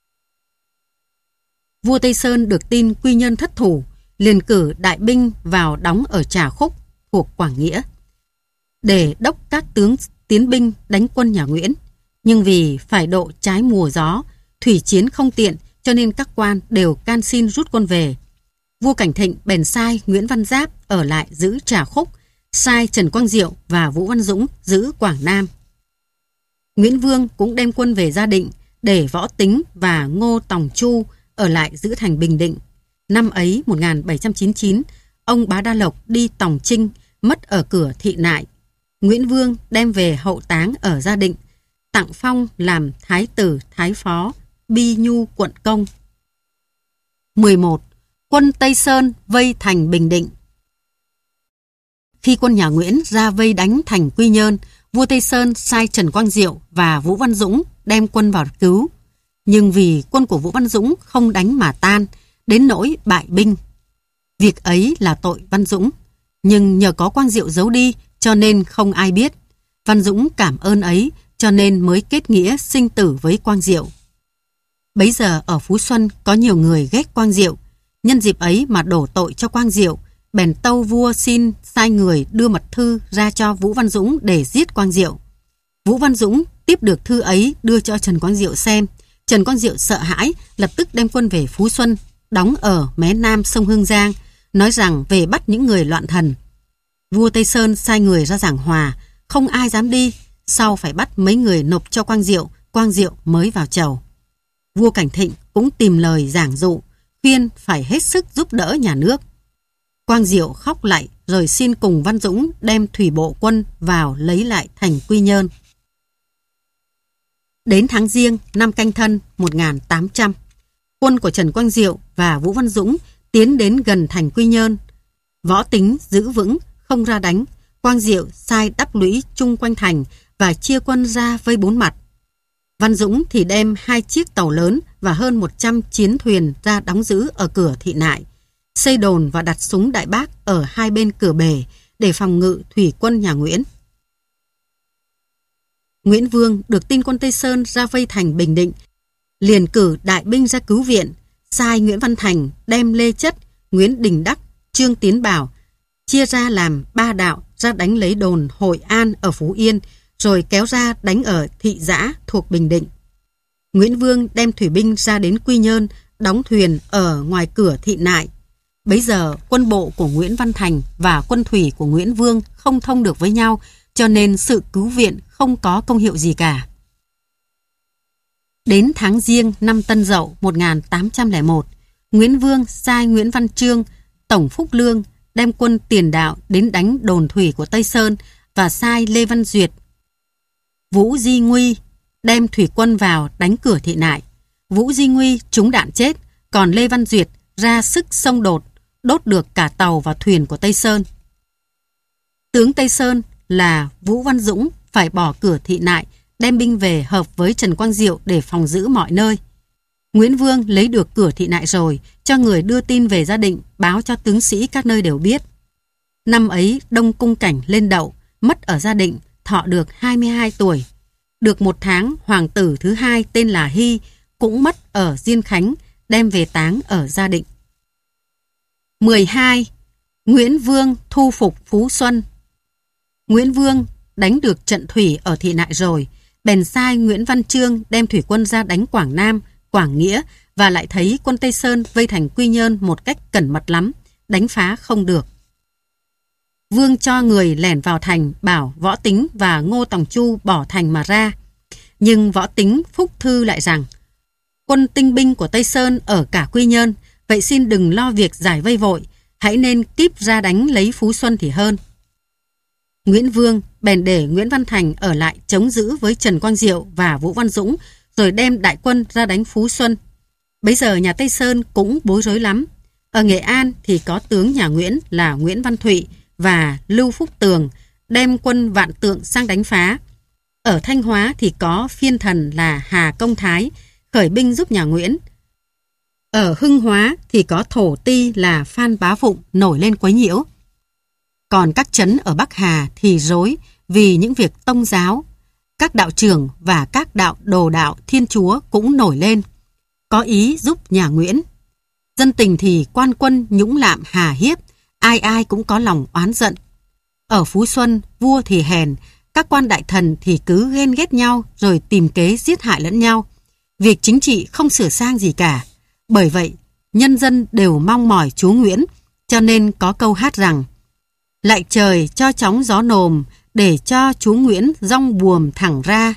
Vua Tây Sơn được tin Quy Nhơn thất thủ, liền cử đại binh vào đóng ở Trà Khúc thuộc Quảng Nghĩa để đốc các tướng tiến binh đánh quân nhà Nguyễn. Nhưng vì phải độ trái mùa gió, thủy chiến không tiện, cho nên các quan đều can xin rút quân về. Vua Cảnh Thịnh bèn sai Nguyễn Văn Giáp ở lại giữ Trà Khúc, sai Trần Quang Diệu và Vũ Văn Dũng giữ Quảng Nam. Nguyễn Vương cũng đem quân về Gia Định để Võ Tính và Ngô Tòng Chu ở lại giữ thành Bình Định. Năm ấy một nghìn bảy trăm chín mươi chín, ông Bá Đa Lộc đi Tòng Trinh, mất ở cửa Thị Nại. Nguyễn Vương đem về hậu táng ở Gia Định, tặng phong làm Thái tử Thái Phó, Bi Nhu quận công. mười một. Quân Tây Sơn vây thành Bình Định. Khi quân nhà Nguyễn ra vây đánh thành Quy Nhơn, vua Tây Sơn sai Trần Quang Diệu và Vũ Văn Dũng đem quân vào cứu. Nhưng vì quân của Vũ Văn Dũng không đánh mà tan, đến nỗi bại binh. Việc ấy là tội Văn Dũng, nhưng nhờ có Quang Diệu giấu đi cho nên không ai biết. Văn Dũng cảm ơn ấy cho nên mới kết nghĩa sinh tử với Quang Diệu. Bấy giờ ở Phú Xuân có nhiều người ghét Quang Diệu, nhân dịp ấy mà đổ tội cho Quang Diệu, bèn tâu vua xin sai người đưa mật thư ra cho Vũ Văn Dũng để giết Quang Diệu. Vũ Văn Dũng tiếp được thư ấy đưa cho Trần Quang Diệu xem. Trần Quang Diệu sợ hãi, lập tức đem quân về Phú Xuân, đóng ở mé nam sông Hương Giang, nói rằng về bắt những người loạn thần. Vua Tây Sơn sai người ra giảng hòa, không ai dám đi, sau phải bắt mấy người nộp cho Quang Diệu, Quang Diệu mới vào chầu. Vua Cảnh Thịnh cũng tìm lời giảng dụ, khuyên phải hết sức giúp đỡ nhà nước. Quang Diệu khóc lạy rồi xin cùng Văn Dũng đem thủy bộ quân vào lấy lại thành Quy Nhơn. Đến tháng Giêng năm Canh Thân một nghìn tám trăm, quân của Trần Quang Diệu và Vũ Văn Dũng tiến đến gần thành Quy Nhơn. Võ Tính giữ vững, không ra đánh. Quang Diệu sai đắp lũy chung quanh thành và chia quân ra vây bốn mặt. Văn Dũng thì đem hai chiếc tàu lớn và hơn một trăm chiến thuyền ra đóng giữ ở cửa Thị Nại, xây đồn và đặt súng đại bác ở hai bên cửa bể để phòng ngự thủy quân nhà Nguyễn. Nguyễn Vương được tin quân Tây Sơn ra vây thành Bình Định, liền cử đại binh ra cứu viện, sai Nguyễn Văn Thành đem Lê Chất, Nguyễn Đình Đắc, Trương Tiến Bảo chia ra làm ba đạo ra đánh lấy đồn Hội An ở Phú Yên, rồi kéo ra đánh ở Thị Giã thuộc Bình Định. Nguyễn Vương đem thủy binh ra đến Quy Nhơn, đóng thuyền ở ngoài cửa Thị Nại. Bấy giờ quân bộ của Nguyễn Văn Thành và quân thủy của Nguyễn Vương không thông được với nhau, cho nên sự cứu viện không có công hiệu gì cả. Đến tháng Giêng năm Tân Dậu một nghìn tám trăm lẻ một, Nguyễn Vương sai Nguyễn Văn Trương, Tổng Phúc Lương đem quân tiền đạo đến đánh đồn thủy của Tây Sơn và sai Lê Văn Duyệt, Vũ Di Nguy đem thủy quân vào đánh cửa Thị Nại. Vũ Di Nguy trúng đạn chết, còn Lê Văn Duyệt ra sức xông đột, đốt được cả tàu và thuyền của Tây Sơn. Tướng Tây Sơn là Vũ Văn Dũng phải bỏ cửa Thị Nại, đem binh về hợp với Trần Quang Diệu để phòng giữ mọi nơi. Nguyễn Vương lấy được cửa Thị Nại rồi, cho người đưa tin về Gia Định, báo cho tướng sĩ các nơi đều biết. Năm ấy Đông Cung Cảnh lên đậu, mất ở Gia Định, thọ được hai mươi hai tuổi. Được một tháng, hoàng tử thứ hai tên là Hy cũng mất ở Diên Khánh, đem về táng ở Gia Định. mười hai. Nguyễn Vương thu phục Phú Xuân. Nguyễn Vương đánh được trận thủy ở Thị Nại rồi, bèn sai Nguyễn Văn Trương đem thủy quân ra đánh Quảng Nam, Quảng Nghĩa, và lại thấy quân Tây Sơn vây thành Quy Nhơn một cách cẩn mật lắm, đánh phá không được. Vương cho người lẻn vào thành, bảo Võ Tính và Ngô Tòng Chu bỏ thành mà ra. Nhưng Võ Tính phúc thư lại rằng, quân tinh binh của Tây Sơn ở cả Quy Nhơn, vậy xin đừng lo việc giải vây vội, hãy nên kíp ra đánh lấy Phú Xuân thì hơn. Nguyễn Vương bèn để Nguyễn Văn Thành ở lại chống giữ với Trần Quang Diệu và Vũ Văn Dũng, rồi đem đại quân ra đánh Phú Xuân. Bấy giờ nhà Tây Sơn cũng bối rối lắm. Ở Nghệ An thì có tướng nhà Nguyễn là Nguyễn Văn Thụy và Lưu Phúc Tường đem quân Vạn Tượng sang đánh phá. Ở Thanh Hóa thì có phiên thần là Hà Công Thái khởi binh giúp nhà Nguyễn. Ở Hưng Hóa thì có thổ ti là Phan Bá Phụng nổi lên quấy nhiễu. Còn các trấn ở Bắc Hà thì rối vì những việc tông giáo. Các đạo trưởng và các đạo đồ đạo Thiên Chúa cũng nổi lên, có ý giúp nhà Nguyễn. Dân tình thì quan quân nhũng lạm hà hiếp, ai ai cũng có lòng oán giận. Ở Phú Xuân, vua thì hèn, các quan đại thần thì cứ ghen ghét nhau rồi tìm kế giết hại lẫn nhau. Việc chính trị không sửa sang gì cả. Bởi vậy, nhân dân đều mong mỏi chúa Nguyễn, cho nên có câu hát rằng: lạy trời cho chóng gió nồm, để cho chúa Nguyễn dong buồm thẳng ra.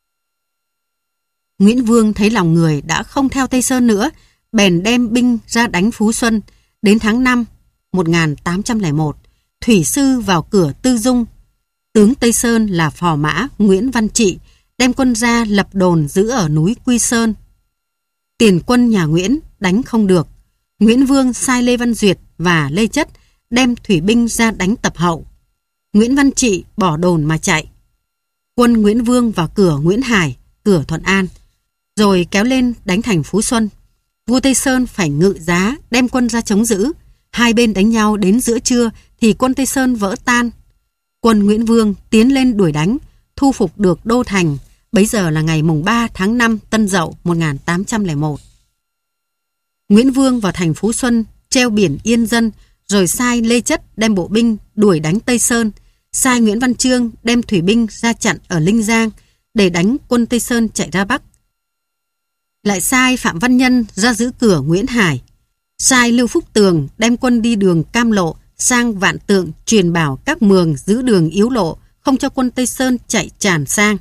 Nguyễn Vương thấy lòng người đã không theo Tây Sơn nữa, bèn đem binh ra đánh Phú Xuân. Đến tháng năm một nghìn tám trăm lẻ một, thủy sư vào cửa Tư Dung. Tướng Tây Sơn là phò mã Nguyễn Văn Trị đem quân ra lập đồn giữ ở núi Quy Sơn. Tiền quân nhà Nguyễn đánh không được. Nguyễn Vương sai Lê Văn Duyệt và Lê Chất đem thủy binh ra đánh Tập Hậu. Nguyễn Văn Trị bỏ đồn mà chạy. Quân Nguyễn Vương vào cửa Nguyễn Hải, cửa Thuận An, rồi kéo lên đánh thành Phú Xuân. Vua Tây Sơn phải ngự giá đem quân ra chống giữ. Hai bên đánh nhau đến giữa trưa thì quân Tây Sơn vỡ tan. Quân Nguyễn Vương tiến lên đuổi đánh, thu phục được đô thành. Bấy giờ là ngày mùng ba tháng năm Tân Dậu một nghìn tám trăm lẻ một. Nguyễn Vương vào thành Phú Xuân treo biển yên dân, rồi sai Lê Chất đem bộ binh đuổi đánh Tây Sơn, sai Nguyễn Văn Chương đem thủy binh ra chặn ở Linh Giang để đánh quân Tây Sơn chạy ra Bắc. Lại sai Phạm Văn Nhân ra giữ cửa Nguyễn Hải, sai Lưu Phúc Tường đem quân đi đường Cam Lộ sang Vạn Tượng truyền bảo các mường giữ đường yếu lộ, không cho quân Tây Sơn chạy tràn sang.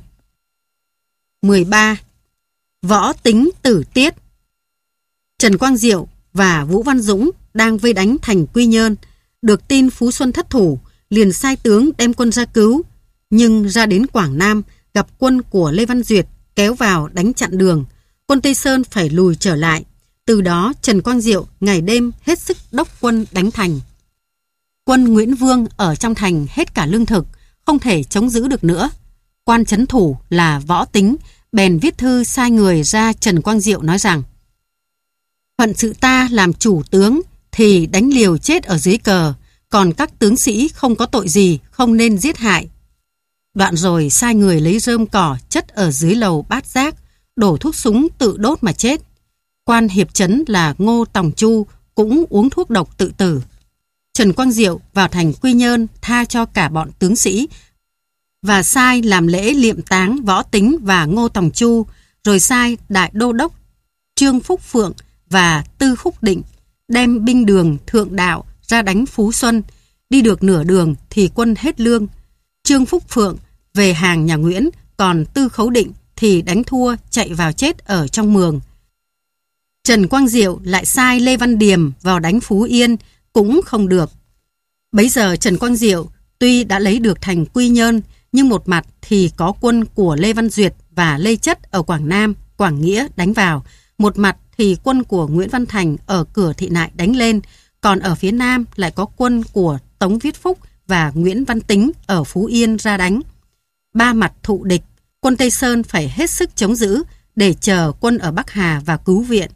mười ba. Võ Tính tử tiết. Trần Quang Diệu và Vũ Văn Dũng đang vây đánh thành Quy Nhơn, được tin Phú Xuân thất thủ, liền sai tướng đem quân ra cứu, nhưng ra đến Quảng Nam gặp quân của Lê Văn Duyệt kéo vào đánh chặn đường, quân Tây Sơn phải lùi trở lại. Từ đó Trần Quang Diệu ngày đêm hết sức đốc quân đánh thành. Quân Nguyễn Vương ở trong thành hết cả lương thực, không thể chống giữ được nữa. Quan trấn thủ là Võ Tính bèn viết thư sai người ra Trần Quang Diệu nói rằng: phận sự ta làm chủ tướng thì đánh liều chết ở dưới cờ, còn các tướng sĩ không có tội gì không nên giết hại. Đoạn rồi sai người lấy rơm cỏ chất ở dưới lầu Bát Giác, đổ thuốc súng tự đốt mà chết. Quan hiệp trấn là Ngô Tòng Chu cũng uống thuốc độc tự tử. Trần Quang Diệu vào thành Quy Nhơn tha cho cả bọn tướng sĩ và sai làm lễ liệm táng Võ Tính và Ngô Tòng Chu, rồi sai đại đô đốc Trương Phúc Phượng và Tư Khúc Định đem binh đường Thượng Đạo ra đánh Phú Xuân. Đi được nửa đường thì quân hết lương. Trương Phúc Phượng về hàng nhà Nguyễn, còn Tư Khấu Định thì đánh thua chạy vào chết ở trong mường. Trần Quang Diệu lại sai Lê Văn Điềm vào đánh Phú Yên, cũng không được. Bấy giờ Trần Quang Diệu tuy đã lấy được thành Quy Nhơn, nhưng một mặt thì có quân của Lê Văn Duyệt và Lê Chất ở Quảng Nam, Quảng Nghĩa đánh vào, một mặt thì quân của Nguyễn Văn Thành ở cửa Thị Nại đánh lên, còn ở phía Nam lại có quân của Tống Viết Phúc và Nguyễn Văn Tính ở Phú Yên ra đánh. Ba mặt thụ địch, quân Tây Sơn phải hết sức chống giữ để chờ quân ở Bắc Hà và cứu viện.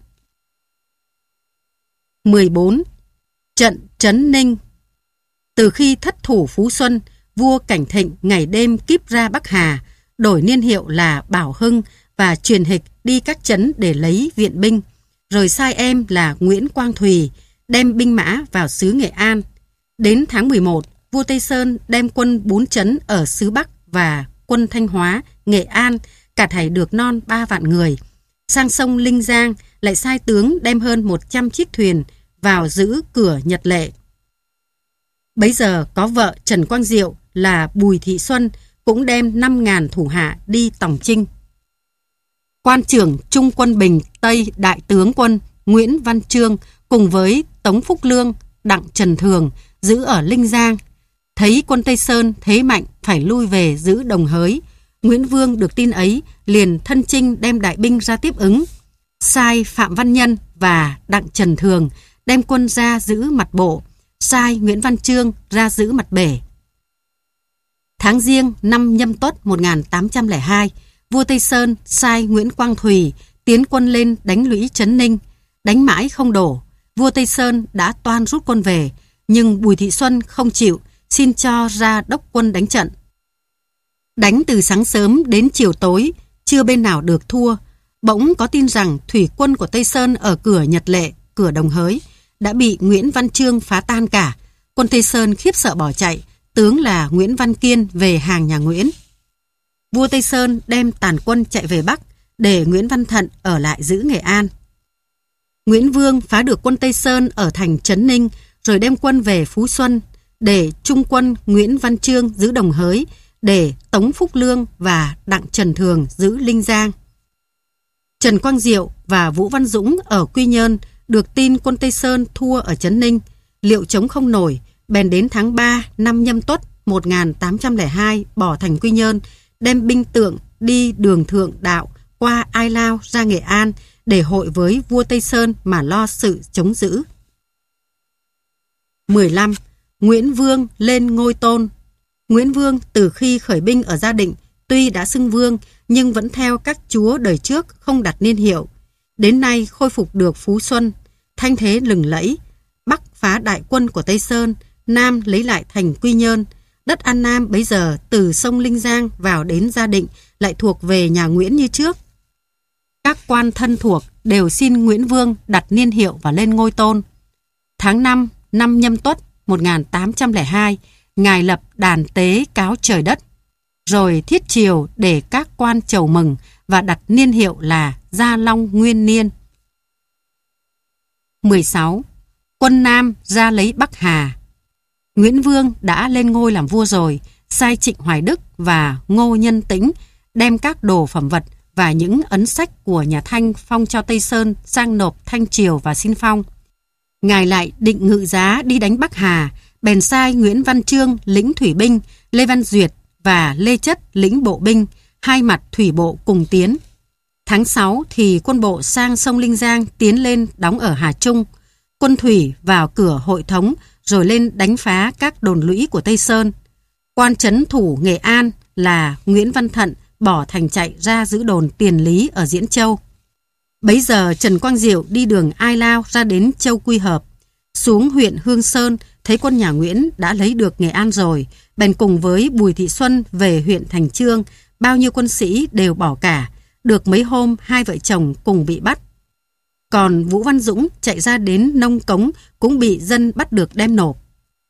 mười bốn. Trận Trấn Ninh. Từ khi thất thủ Phú Xuân, vua Cảnh Thịnh ngày đêm kíp ra Bắc Hà, đổi niên hiệu là Bảo Hưng và truyền hịch đi các trấn để lấy viện binh, rồi sai em là Nguyễn Quang Thùy đem binh mã vào xứ Nghệ An. Đến tháng mười một, vua Tây Sơn đem quân bốn trấn ở xứ Bắc và quân Thanh Hóa, Nghệ An, cả thảy được non ba vạn người. Sang sông Linh Giang lại sai tướng đem hơn một trăm chiếc thuyền vào giữ cửa Nhật Lệ. Bấy giờ có vợ Trần Quang Diệu là Bùi Thị Xuân cũng đem năm ngàn thủ hạ đi tòng chinh. Quan trưởng Trung quân Bình Tây đại tướng quân Nguyễn Văn Chương cùng với Tống Phúc Lương, Đặng Trần Thường giữ ở Linh Giang. Thấy quân Tây Sơn thế mạnh phải lui về giữ Đồng Hới. Nguyễn Vương được tin ấy liền thân chinh đem đại binh ra tiếp ứng. Sai Phạm Văn Nhân và Đặng Trần Thường đem quân ra giữ mặt bộ, sai Nguyễn Văn Chương ra giữ mặt bể. Tháng Giêng năm Nhâm Tuất một nghìn tám trăm lẻ hai, vua Tây Sơn sai Nguyễn Quang Thùy tiến quân lên đánh lũy Trấn Ninh. Đánh mãi không đổ, vua Tây Sơn đã toan rút quân về, nhưng Bùi Thị Xuân không chịu, xin cho ra đốc quân đánh trận. Đánh từ sáng sớm đến chiều tối, chưa bên nào được thua. Bỗng có tin rằng thủy quân của Tây Sơn ở cửa Nhật Lệ, cửa Đồng Hới đã bị Nguyễn Văn Chương phá tan cả. Quân Tây Sơn khiếp sợ bỏ chạy, tướng là Nguyễn Văn Kiên về hàng nhà Nguyễn. Vua Tây Sơn đem tàn quân chạy về Bắc, để Nguyễn Văn Thận ở lại giữ Nghệ An. Nguyễn Vương phá được quân Tây Sơn ở thành Trấn Ninh, rồi đem quân về Phú Xuân, để trung quân Nguyễn Văn Chương giữ Đồng Hới, để Tống Phúc Lương và Đặng Trần Thường giữ Linh Giang. Trần Quang Diệu và Vũ Văn Dũng ở Quy Nhơn được tin quân Tây Sơn thua ở Trấn Ninh, liệu chống không nổi, bèn đến tháng ba năm Nhâm Tuất một nghìn tám trăm lẻ hai bỏ thành Quy Nhơn, đem binh tượng đi đường Thượng Đạo qua Ai Lao ra Nghệ An để hội với vua Tây Sơn mà lo sự chống giữ. mười lăm. Nguyễn Vương lên ngôi Tôn. Nguyễn Vương từ khi khởi binh ở Gia Định, tuy đã xưng vương nhưng vẫn theo các chúa đời trước không đặt niên hiệu. Đến nay khôi phục được Phú Xuân, thanh thế lừng lẫy. Bắc phá đại quân của Tây Sơn, Nam lấy lại thành Quy Nhơn. Đất An Nam bấy giờ từ sông Linh Giang vào đến Gia Định lại thuộc về nhà Nguyễn như trước. Các quan thân thuộc đều xin Nguyễn Vương đặt niên hiệu và lên ngôi Tôn. Tháng năm năm Nhâm Tuất một nghìn tám trăm lẻ hai, Ngài lập đàn tế cáo trời đất, rồi thiết triều để các quan chầu mừng và đặt niên hiệu là Gia Long Nguyên Niên. mười sáu. Quân Nam ra lấy Bắc Hà. Nguyễn Vương đã lên ngôi làm vua rồi, sai Trịnh Hoài Đức và Ngô Nhân Tĩnh đem các đồ phẩm vật và những ấn sách của nhà Thanh phong cho Tây Sơn sang nộp Thanh Triều và xin phong. Ngài lại định ngự giá đi đánh Bắc Hà, bèn sai Nguyễn Văn Chương lĩnh thủy binh, Lê Văn Duyệt và Lê Chất lĩnh bộ binh, hai mặt thủy bộ cùng tiến. Tháng sáu thì quân bộ sang sông Linh Giang tiến lên đóng ở Hà Trung, quân thủy vào cửa Hội Thống rồi lên đánh phá các đồn lũy của Tây Sơn. Quan trấn thủ Nghệ An là Nguyễn Văn Thận bỏ thành chạy ra giữ đồn Tiền Lý ở Diễn Châu. Bấy giờ Trần Quang Diệu đi đường Ai Lao ra đến Châu Quy Hợp, xuống huyện Hương Sơn thấy quân nhà Nguyễn đã lấy được Nghệ An rồi, bèn cùng với Bùi Thị Xuân về huyện Thành Chương, bao nhiêu quân sĩ đều bỏ cả, được mấy hôm hai vợ chồng cùng bị bắt. Còn Vũ Văn Dũng chạy ra đến Nông Cống cũng bị dân bắt được đem nộp.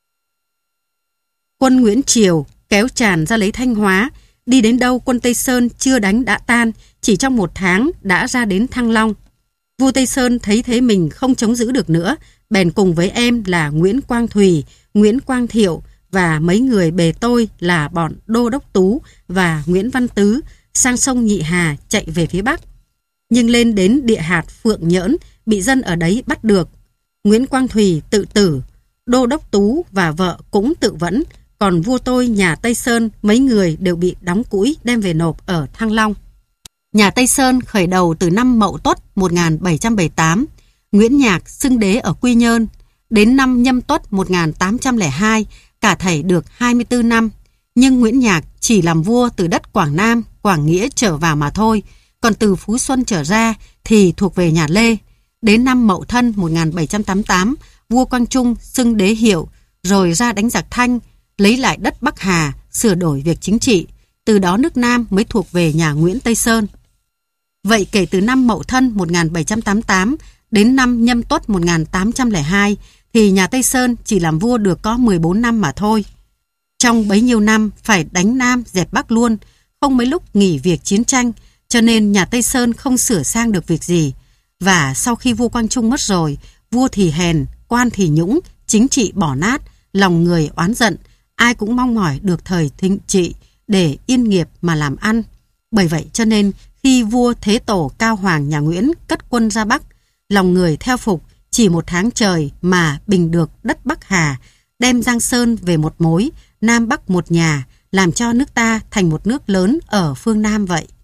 Quân Nguyễn Triều kéo tràn ra lấy Thanh Hóa, đi đến đâu quân Tây Sơn chưa đánh đã tan, chỉ trong một tháng đã ra đến Thăng Long. Vua Tây Sơn thấy thế mình không chống giữ được nữa, bèn cùng với em là Nguyễn Quang Thùy, Nguyễn Quang Thiệu và mấy người bề tôi là bọn Đô Đốc Tú và Nguyễn Văn Tứ sang sông Nhị Hà chạy về phía Bắc. Nhưng lên đến địa hạt Phượng Nhỡn bị dân ở đấy bắt được. Nguyễn Quang Thùy tự tử, Đô Đốc Tú và vợ cũng tự vẫn, còn vua tôi nhà Tây Sơn mấy người đều bị đóng cũi đem về nộp ở Thăng Long. Nhà Tây Sơn khởi đầu từ năm Mậu Tuất một nghìn bảy trăm bảy mươi tám, Nguyễn Nhạc xưng đế ở Quy Nhơn. Đến năm Nhâm Tuất một nghìn tám trăm lẻ hai, cả thảy được hai mươi tư năm. Nhưng Nguyễn Nhạc chỉ làm vua từ đất Quảng Nam, Quảng Nghĩa trở vào mà thôi, còn từ Phú Xuân trở ra thì thuộc về nhà Lê. Đến năm Mậu Thân một nghìn bảy trăm tám mươi tám, vua Quang Trung xưng đế hiệu, rồi ra đánh giặc Thanh, lấy lại đất Bắc Hà, sửa đổi việc chính trị. Từ đó nước Nam mới thuộc về nhà Nguyễn Tây Sơn. Vậy kể từ năm Mậu Thân một nghìn bảy trăm tám mươi tám đến năm Nhâm Tuất một nghìn tám trăm lẻ hai thì nhà Tây Sơn chỉ làm vua được có mười bốn năm mà thôi. Trong bấy nhiêu năm phải đánh Nam dẹp Bắc luôn, không mấy lúc nghỉ việc chiến tranh, cho nên nhà Tây Sơn không sửa sang được việc gì. Và sau khi vua Quang Trung mất rồi, vua thì hèn, quan thì nhũng, chính trị bỏ nát, lòng người oán giận, ai cũng mong mỏi được thời thịnh trị để yên nghiệp mà làm ăn. Bởi vậy cho nên khi vua Thế Tổ Cao Hoàng nhà Nguyễn cất quân ra Bắc, lòng người theo phục, chỉ một tháng trời mà bình được đất Bắc Hà, đem Giang Sơn về một mối, Nam Bắc một nhà, làm cho nước ta thành một nước lớn ở phương Nam vậy.